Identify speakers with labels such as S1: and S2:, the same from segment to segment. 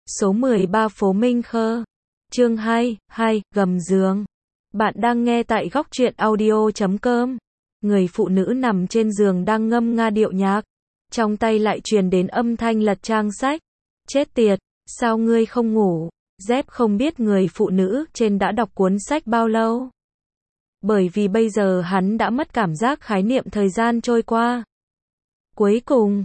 S1: Số 13 phố Minh Khơ. Chương 2, gầm giường. Bạn đang nghe tại góc truyện audio.com. Người phụ nữ nằm trên giường đang ngâm nga điệu nhạc. Trong tay lại truyền đến âm thanh lật trang sách. Chết tiệt, sao ngươi không ngủ? Dép không biết người phụ nữ trên đã đọc cuốn sách bao lâu. Bởi vì bây giờ hắn đã mất cảm giác khái niệm thời gian trôi qua. Cuối cùng,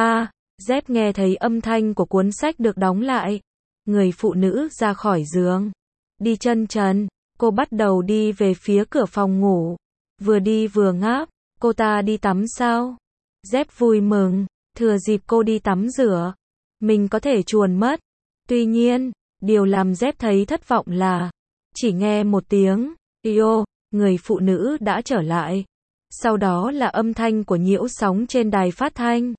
S1: Dép nghe thấy âm thanh của cuốn sách được đóng lại. Người phụ nữ ra khỏi giường. Đi chân trần, cô bắt đầu đi về phía cửa phòng ngủ. Vừa đi vừa ngáp, cô ta đi tắm sao? Dép vui mừng, thừa dịp cô đi tắm rửa. Mình có thể chuồn mất. Tuy nhiên, điều làm Dép thấy thất vọng là chỉ nghe một tiếng, "Yo", người phụ nữ đã trở lại. Sau đó là âm thanh của nhiễu sóng trên đài phát thanh.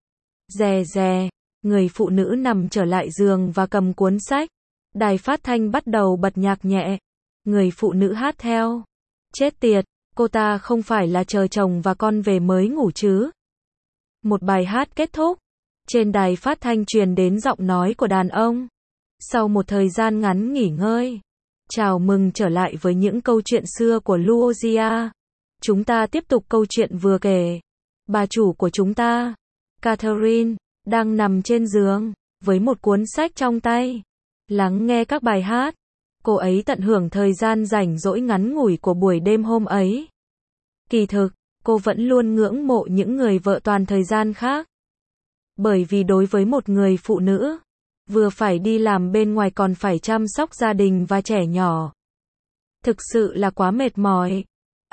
S1: Rè rè, người phụ nữ nằm trở lại giường và cầm cuốn sách. Đài phát thanh bắt đầu bật nhạc nhẹ. Người phụ nữ hát theo. Chết tiệt, cô ta không phải là chờ chồng và con về mới ngủ chứ? Một bài hát kết thúc. Trên đài phát thanh truyền đến giọng nói của đàn ông. Sau một thời gian ngắn nghỉ ngơi. Chào mừng trở lại với những câu chuyện xưa của Luogia. Chúng ta tiếp tục câu chuyện vừa kể. Bà chủ của chúng ta, Catherine, đang nằm trên giường, với một cuốn sách trong tay. Lắng nghe các bài hát. Cô ấy tận hưởng thời gian rảnh rỗi ngắn ngủi của buổi đêm hôm ấy. Kỳ thực, cô vẫn luôn ngưỡng mộ những người vợ toàn thời gian khác. Bởi vì đối với một người phụ nữ, vừa phải đi làm bên ngoài còn phải chăm sóc gia đình và trẻ nhỏ. Thực sự là quá mệt mỏi.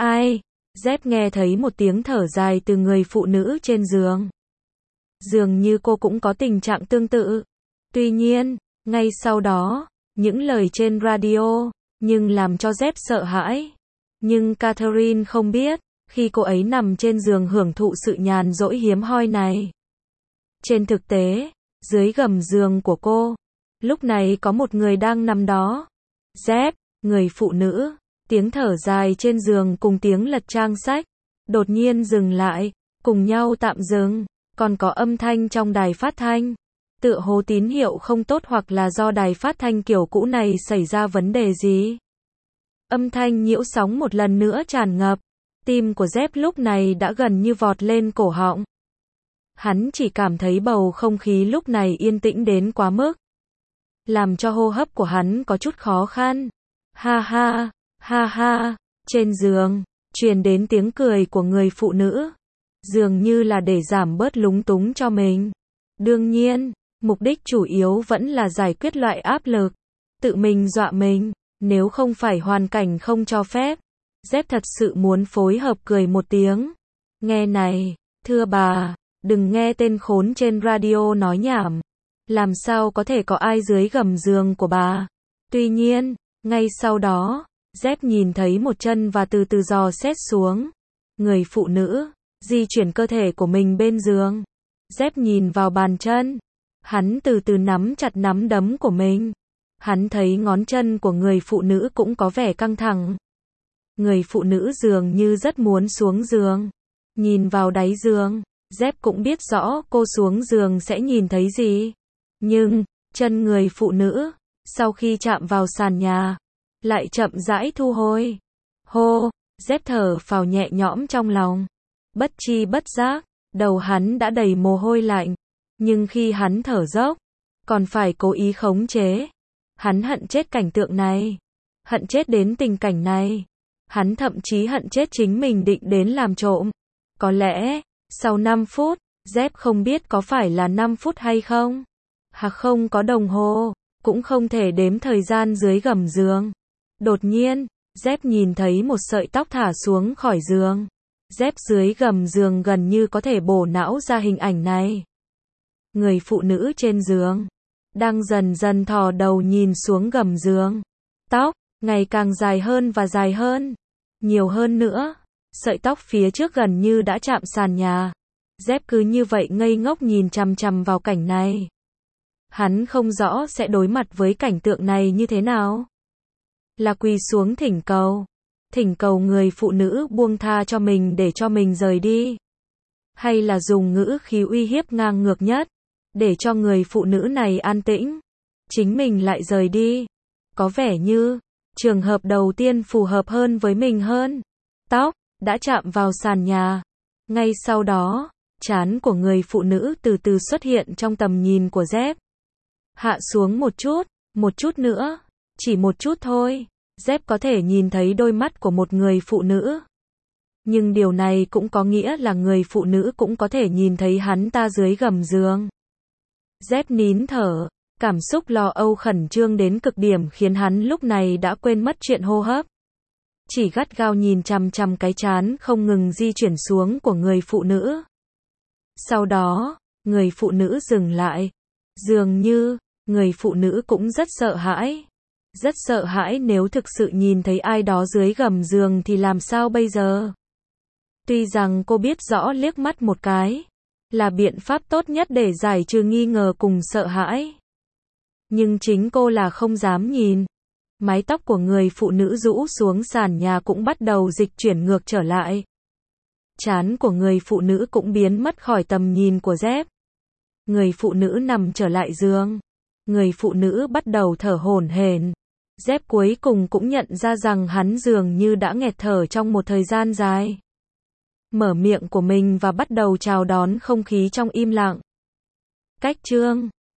S1: Dép nghe thấy một tiếng thở dài từ người phụ nữ trên giường. Dường như cô cũng có tình trạng tương tự. Tuy nhiên, ngay sau đó, những lời trên radio, nhưng làm cho Dép sợ hãi. Nhưng Catherine không biết, khi cô ấy nằm trên giường hưởng thụ sự nhàn rỗi hiếm hoi này. Trên thực tế, dưới gầm giường của cô, lúc này có một người đang nằm đó. Dép, người phụ nữ, tiếng thở dài trên giường cùng tiếng lật trang sách, đột nhiên dừng lại, cùng nhau tạm dừng. Còn có âm thanh trong đài phát thanh. Tựa hồ tín hiệu không tốt hoặc là do đài phát thanh kiểu cũ này xảy ra vấn đề gì. Âm thanh nhiễu sóng một lần nữa tràn ngập. Tim của Dép lúc này đã gần như vọt lên cổ họng. Hắn chỉ cảm thấy bầu không khí lúc này yên tĩnh đến quá mức. Làm cho hô hấp của hắn có chút khó khăn. Ha ha, trên giường, truyền đến tiếng cười của người phụ nữ. Dường như là để giảm bớt lúng túng cho mình. Đương nhiên, mục đích chủ yếu vẫn là giải quyết loại áp lực. Tự mình dọa mình, nếu không phải hoàn cảnh không cho phép. Dép thật sự muốn phối hợp cười một tiếng. Nghe này, thưa bà, đừng nghe tên khốn trên radio nói nhảm. Làm sao có thể có ai dưới gầm giường của bà? Tuy nhiên, ngay sau đó, Dép nhìn thấy một chân và từ từ dò xét xuống. Người phụ nữ di chuyển cơ thể của mình bên giường. Dép nhìn vào bàn chân. Hắn từ từ nắm chặt nắm đấm của mình. Hắn thấy ngón chân của người phụ nữ cũng có vẻ căng thẳng. Người phụ nữ dường như rất muốn xuống giường. Nhìn vào đáy giường, Dép cũng biết rõ cô xuống giường sẽ nhìn thấy gì. Nhưng, chân người phụ nữ, sau khi chạm vào sàn nhà, lại chậm rãi thu hồi. Hô, Dép thở phào nhẹ nhõm trong lòng. Bất chi bất giác, đầu hắn đã đầy mồ hôi lạnh. Nhưng khi hắn thở dốc, còn phải cố ý khống chế. Hắn hận chết cảnh tượng này. Hận chết đến tình cảnh này. Hắn thậm chí hận chết chính mình định đến làm trộm. Có lẽ, sau 5 phút, Dép không biết có phải là 5 phút hay không. Không có đồng hồ, cũng không thể đếm thời gian dưới gầm giường. Đột nhiên, Dép nhìn thấy một sợi tóc thả xuống khỏi giường. Dép dưới gầm giường gần như có thể bổ não ra hình ảnh này. Người phụ nữ trên giường đang dần dần thò đầu nhìn xuống gầm giường. Tóc ngày càng dài hơn và dài hơn, nhiều hơn nữa. Sợi tóc phía trước gần như đã chạm sàn nhà. Dép cứ như vậy ngây ngốc nhìn chằm chằm vào cảnh này. Hắn không rõ sẽ đối mặt với cảnh tượng này như thế nào. Là quỳ xuống thỉnh cầu người phụ nữ buông tha cho mình để cho mình rời đi. Hay là dùng ngữ khí uy hiếp ngang ngược nhất, để cho người phụ nữ này an tĩnh. chính mình lại rời đi. Có vẻ như, trường hợp đầu tiên phù hợp hơn với mình hơn. Tóc đã chạm vào sàn nhà. Ngay sau đó, trán của người phụ nữ từ từ xuất hiện trong tầm nhìn của Dép. Hạ xuống một chút nữa, chỉ một chút thôi. Dép có thể nhìn thấy đôi mắt của một người phụ nữ. Nhưng điều này cũng có nghĩa là người phụ nữ cũng có thể nhìn thấy hắn ta dưới gầm giường. Dép nín thở, cảm xúc lo âu khẩn trương đến cực điểm khiến hắn lúc này đã quên mất chuyện hô hấp. Chỉ gắt gao nhìn chằm chằm cái trán không ngừng di chuyển xuống của người phụ nữ. Sau đó, người phụ nữ dừng lại. Dường như, người phụ nữ cũng rất sợ hãi. Rất sợ hãi nếu thực sự nhìn thấy ai đó dưới gầm giường thì làm sao bây giờ? Tuy rằng cô biết rõ liếc mắt một cái là biện pháp tốt nhất để giải trừ nghi ngờ cùng sợ hãi. Nhưng chính cô là không dám nhìn. Mái tóc của người phụ nữ rũ xuống sàn nhà cũng bắt đầu dịch chuyển ngược trở lại. Trán của người phụ nữ cũng biến mất khỏi tầm nhìn của Dép. Người phụ nữ nằm trở lại giường. Người phụ nữ bắt đầu thở hổn hển. Dép cuối cùng cũng nhận ra rằng hắn dường như đã nghẹt thở trong một thời gian dài. Mở miệng của mình và bắt đầu chào đón không khí trong im lặng. Cách chương